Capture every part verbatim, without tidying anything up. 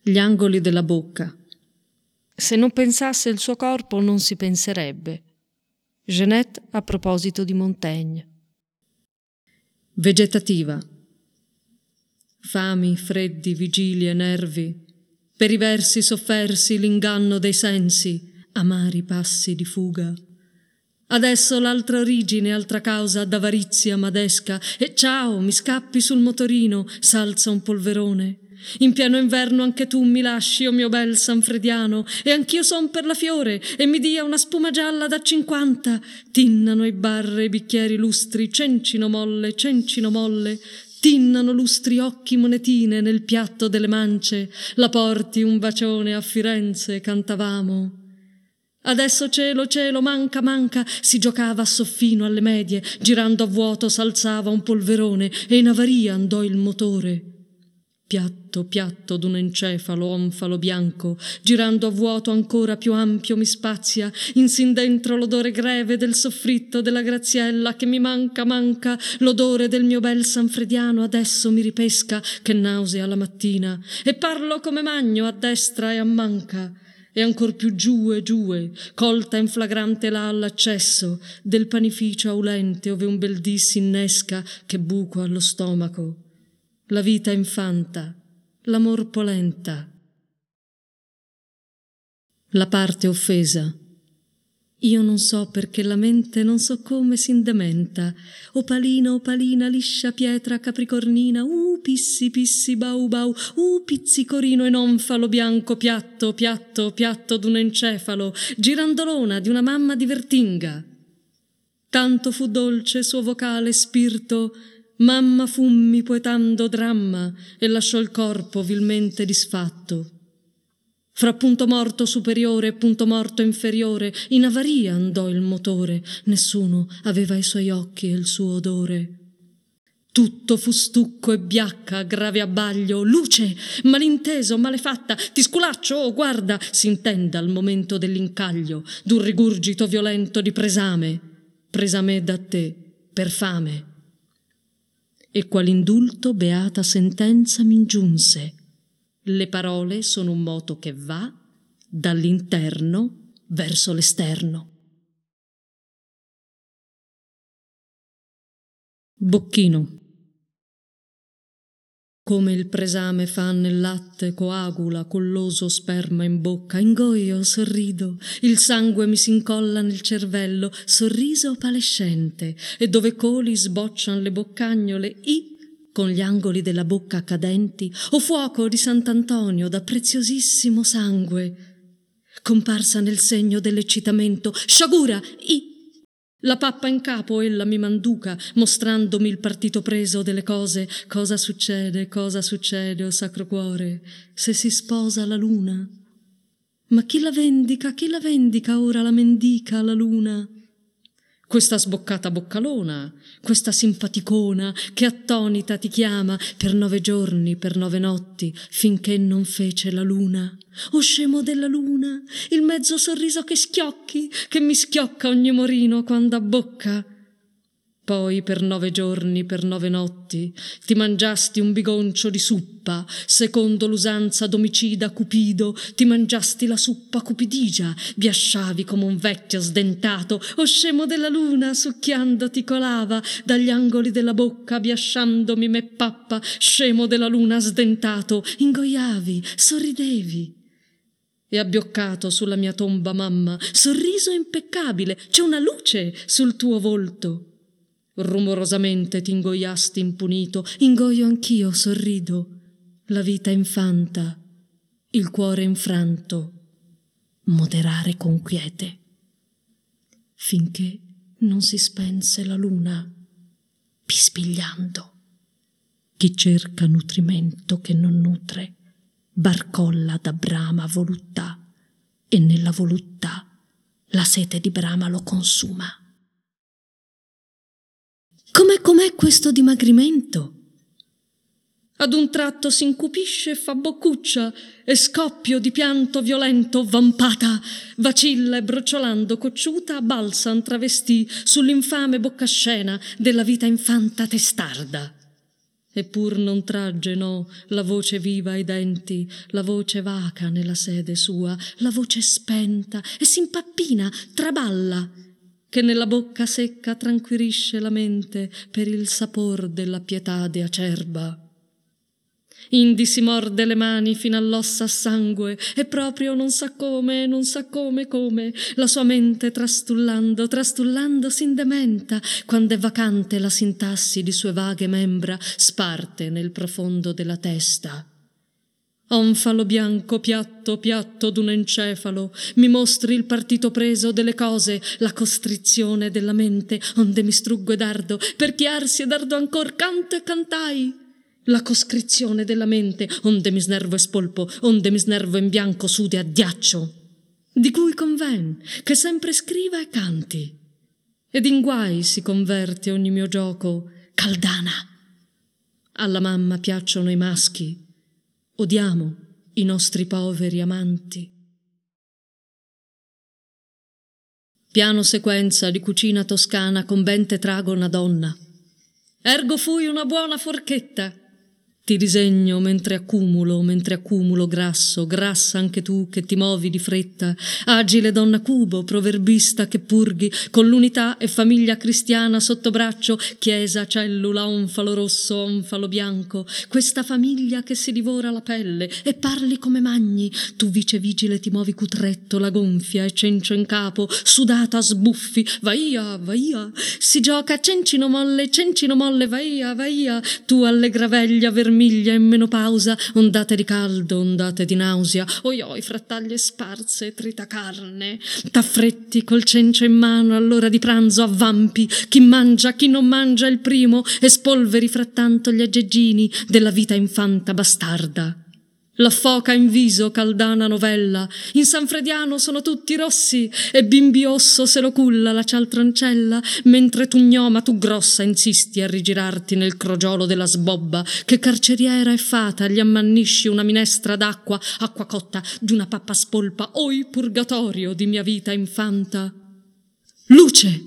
Gli angoli della bocca. Se non pensasse il suo corpo non si penserebbe. Jeanette a proposito di Montaigne. Vegetativa. Fami, freddi, vigilie, nervi, per i versi soffersi l'inganno dei sensi, amari passi di fuga. Adesso l'altra origine, altra causa d'avarizia madesca, e ciao, mi scappi sul motorino, s'alza un polverone. In pieno inverno anche tu mi lasci, o mio bel sanfrediano, e anch'io son per la fiore, e mi dia una spuma gialla da cinquanta. Tinnano i bar e i bicchieri lustri, cencino molle, cencino molle, tinnano lustri occhi monetine nel piatto delle mance. La porti un bacione a Firenze, cantavamo. Adesso cielo, cielo, manca, manca, si giocava a soffino alle medie, girando a vuoto s'alzava un polverone e in avaria andò il motore. Piatto, piatto d'un encefalo, onfalo bianco, girando a vuoto ancora più ampio mi spazia, insin dentro l'odore greve del soffritto della Graziella che mi manca, manca, l'odore del mio bel sanfrediano adesso mi ripesca, che nausea la mattina, e parlo come magno a destra e a manca, e ancor più giù e giù, colta in flagrante là all'accesso del panificio aulente ove un bel dì s'innesca che buco allo stomaco. La vita infanta, l'amor polenta. La parte offesa. Io non so perché la mente non so come s'indementa. Opalina, opalina, liscia pietra capricornina, uh, pissi, pissi, bau, bau, uh, pizzicorino e nonfalo bianco, piatto, piatto, piatto d'un encefalo, girandolona di una mamma di Vertinga. Tanto fu dolce suo vocale spirto, mamma fummi poetando dramma e lasciò il corpo vilmente disfatto. Fra punto morto superiore e punto morto inferiore in avaria andò il motore, nessuno aveva i suoi occhi e il suo odore. Tutto fu stucco e biacca, grave abbaglio, luce, malinteso, malefatta, ti sculaccio, oh guarda, s'intenda al momento dell'incaglio, d'un rigurgito violento di presame, presame da te, per fame. E qual'indulto beata sentenza m'ingiunse. Le parole sono un moto che va dall'interno verso l'esterno. Bocchino. Come il presame fa nel latte, coagula colloso sperma in bocca, ingoio, sorrido, il sangue mi s'incolla nel cervello, sorriso palescente, e dove coli sboccian le boccagnole, i con gli angoli della bocca cadenti, o fuoco di Sant'Antonio da preziosissimo sangue. Comparsa nel segno dell'eccitamento, sciagura, i. La pappa in capo ella mi manduca, mostrandomi il partito preso delle cose. Cosa succede, cosa succede, o sacro cuore, se si sposa la luna? Ma chi la vendica, chi la vendica ora la mendica la luna? Questa sboccata boccalona, questa simpaticona che attonita ti chiama per nove giorni, per nove notti, finché non fece la luna. O scemo della luna, il mezzo sorriso che schiocchi, che mi schiocca ogni morino quando abbocca. Poi per nove giorni, per nove notti, ti mangiasti un bigoncio di suppa, secondo l'usanza d'omicida Cupido, ti mangiasti la suppa cupidigia, biasciavi come un vecchio sdentato, o scemo della luna, succhiando ti colava dagli angoli della bocca, biasciandomi me pappa, scemo della luna sdentato, ingoiavi, sorridevi. E abbioccato sulla mia tomba mamma, sorriso impeccabile, c'è una luce sul tuo volto. Rumorosamente t'ingoiasti impunito, ingoio anch'io, sorrido, la vita infanta, il cuore infranto, moderare con quiete, finché non si spense la luna, pispigliando. Chi cerca nutrimento che non nutre, barcolla da Brama voluttà, e nella voluttà la sete di Brama lo consuma. Com'è com'è questo dimagrimento? Ad un tratto s'incupisce e fa boccuccia, e scoppio di pianto violento, vampata, vacilla e brociolando cocciuta, balsan travestì sull'infame boccascena della vita infanta testarda. Eppur non tragge, no, la voce viva ai denti, la voce vaca nella sede sua, la voce spenta e s'impappina, traballa, che nella bocca secca tranquillisce la mente per il sapor della pietade acerba. Indi si morde le mani fino all'ossa a sangue e proprio non sa come, non sa come, come, la sua mente trastullando, trastullando s'indementa, quando è vacante la sintassi di sue vaghe membra sparte nel profondo della testa. Onfalo bianco, piatto, piatto d'un encefalo, mi mostri il partito preso delle cose, la costrizione della mente, onde mi struggo ed ardo, per chiarsi ed ardo ancor, canto e cantai. La coscrizione della mente, onde mi snervo e spolpo, onde mi snervo in bianco sude a ghiaccio, di cui conven che sempre scriva e canti. Ed in guai si converte ogni mio gioco, Caldana. Alla mamma piacciono i maschi, odiamo i nostri poveri amanti. Piano sequenza di cucina toscana con ben tetrago una donna. Ergo fui una buona forchetta. Ti disegno mentre accumulo, mentre accumulo grasso, grassa anche tu che ti muovi di fretta, agile donna cubo, proverbista che purghi, con l'unità e famiglia cristiana sotto braccio, chiesa, cellula, onfalo rosso, onfalo bianco, questa famiglia che si divora la pelle, e parli come magni, tu vice vigile ti muovi cutretto, la gonfia e cencio in capo, sudata sbuffi, vaia, vaia, si gioca cencino molle, cencino molle, vaia, vaia, tu allegra veglia, vermiglia in menopausa, ondate di caldo, ondate di nausea, oi oi, frattaglie sparse, trita carne, t'affretti col cencio in mano all'ora di pranzo, avvampi, chi mangia, chi non mangia il primo, e spolveri frattanto gli aggeggini della vita infanta bastarda. La foca in viso, Caldana novella, in Sanfrediano sono tutti rossi, e Bimbiosso se lo culla la cialtroncella, mentre tu gnoma, tu grossa, insisti a rigirarti nel crogiolo della sbobba, che carceriera e fata gli ammannisci una minestra d'acqua, acqua cotta di una pappa spolpa, oi purgatorio di mia vita infanta. Luce!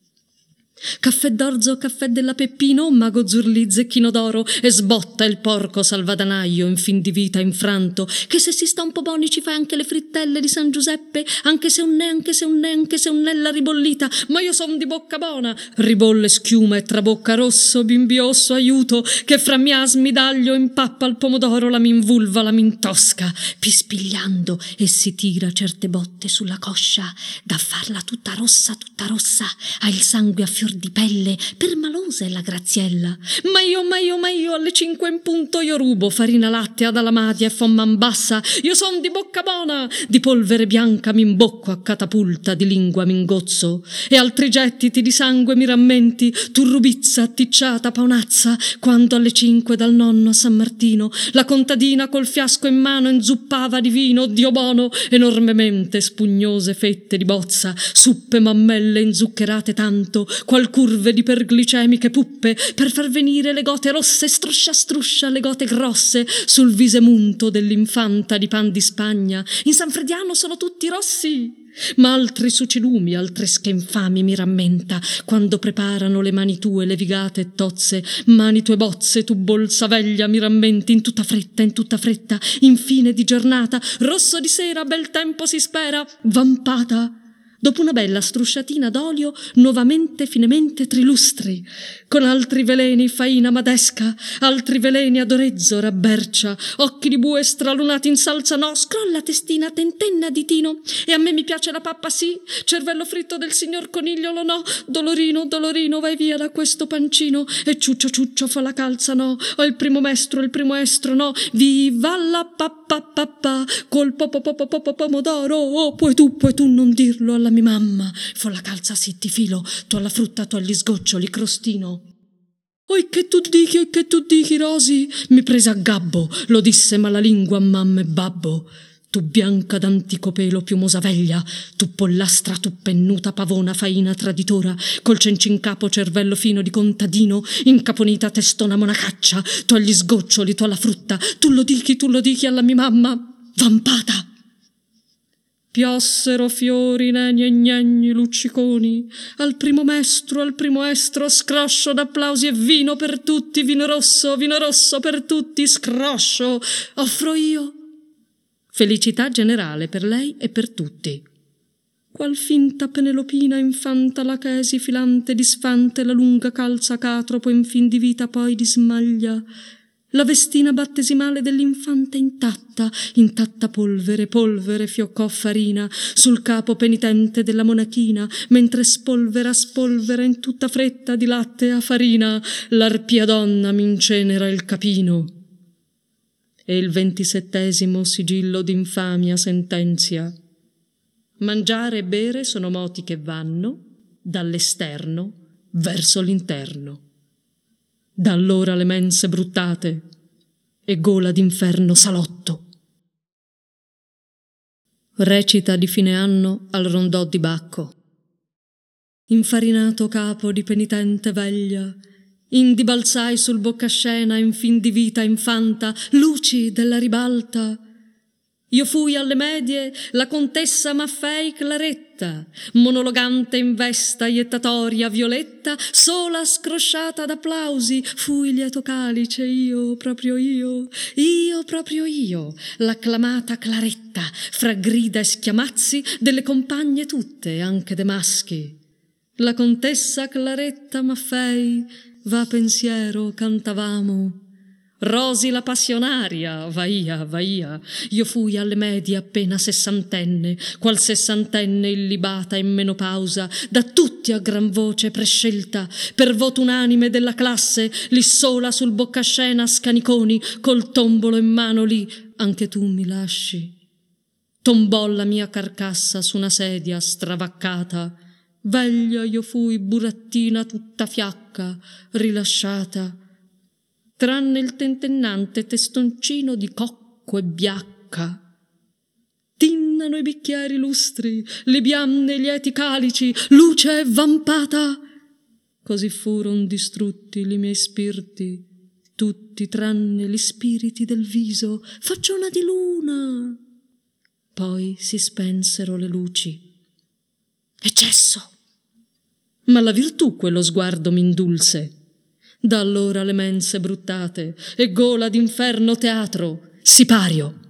Caffè d'orzo, caffè della Peppino, mago Zurlì, zecchino d'oro, e sbotta il porco salvadanaio in fin di vita infranto, che se si sta un po' boni ci fai anche le frittelle di San Giuseppe, anche se un ne, anche se un ne, anche se un nella ribollita, ma io son di bocca bona, ribolle schiuma e trabocca rosso, bimbiosso, aiuto, che fra miasmi d'aglio impappa il pomodoro, la m'invulva, la m'intosca, pispigliando, e si tira certe botte sulla coscia, da farla tutta rossa, tutta rossa, ha il sangue a fior di pelle, permalosa è la Graziella. Ma io, ma io, ma io, alle cinque in punto io rubo farina lattea dalla Madia e fomman bassa, io son di bocca bona, di polvere bianca m'imbocco a catapulta, di lingua m'ingozzo, e altri gettiti di sangue mi rammenti, tu rubizza atticciata paonazza, quando alle cinque dal nonno a San Martino la contadina col fiasco in mano inzuppava di vino, Dio bono, enormemente spugnose fette di bozza, suppe mammelle inzuccherate tanto, qual curve di perglicemiche puppe, per far venire le gote rosse, struscia struscia le gote grosse, sul visemunto dell'infanta di pan di Spagna. In Sanfrediano sono tutti rossi, ma altri sucilumi, altresché infami mi rammenta, quando preparano le mani tue levigate e tozze, mani tue bozze, tu bolsa veglia mi rammenti, in tutta fretta, in tutta fretta, in fine di giornata, rosso di sera, bel tempo si spera, vampata, dopo una bella strusciatina d'olio, nuovamente finemente trilustri, con altri veleni faina madesca, altri veleni ad orezzo rabbercia, occhi di bue stralunati in salsa no, scrolla testina, tentenna di tino, e a me mi piace la pappa sì, cervello fritto del signor Coniglio lo no, dolorino, dolorino, vai via da questo pancino, e ciuccio ciuccio fa la calza no, o il primo mestro, il primo estro no, viva la pappa pappa, col popo pomodoro, oh, puoi tu, puoi tu non dirlo alla mia mamma, fa la calza sì ti filo, tu alla frutta, tu agli sgoccioli, crostino. Oi che tu dichi, oi che tu dichi, Rosi, mi prese a gabbo, lo disse malalingua a mamma e babbo. Tu bianca d'antico pelo piumosa veglia, tu pollastra, tu pennuta pavona faina traditora, col cenci in capo cervello fino di contadino, incaponita testona monacaccia, tu agli sgoccioli, tu alla frutta, tu lo dichi, tu lo dichi alla mia mamma, vampata. Piossero fiori negni e gnegni lucciconi, al primo mestro, al primo estro, scroscio d'applausi e vino per tutti, vino rosso, vino rosso per tutti, scroscio, offro io. Felicità generale per lei e per tutti. Qual finta Penelopina infanta la chesi filante disfante la lunga calza catropo in fin di vita poi dismaglia. La vestina battesimale dell'infante intatta, intatta polvere, polvere fioccò farina sul capo penitente della monachina, mentre spolvera, spolvera in tutta fretta di latte a farina, l'arpia donna m'incenera il capino. E il ventisettesimo sigillo d'infamia sentenzia: mangiare e bere sono moti che vanno dall'esterno verso l'interno. Da allora le mense bruttate e gola d'inferno salotto. Recita di fine anno al rondò di Bacco. Infarinato capo di penitente veglia, indi balzai sul boccascena in fin di vita infanta, luci della ribalta. Io fui alle medie la contessa Maffei Claretta, monologante in vesta iettatoria violetta, sola scrosciata d'applausi, fui lieto calice io, proprio io, io proprio io, l'acclamata Claretta, fra grida e schiamazzi delle compagne tutte, anche de maschi. La contessa Claretta Maffei, va pensiero, cantavamo. Rosi la passionaria, vaia, vaia, io fui alle medie appena sessantenne, qual sessantenne illibata in menopausa, da tutti a gran voce prescelta, per voto unanime della classe, lì sola sul boccascena scaniconi, col tombolo in mano lì, anche tu mi lasci. Tombò la mia carcassa su una sedia stravaccata, veglia io fui burattina tutta fiacca, rilasciata, tranne il tentennante testoncino di cocco e biacca. Tinnano i bicchieri lustri, le bianne lieti calici, luce vampata. Così furon distrutti li miei spiriti, tutti tranne gli spiriti del viso, facciona di luna. Poi si spensero le luci. E cesso. Ma la virtù quello sguardo m'indulse. Da allora le mense bruttate e gola d'inferno teatro, sipario.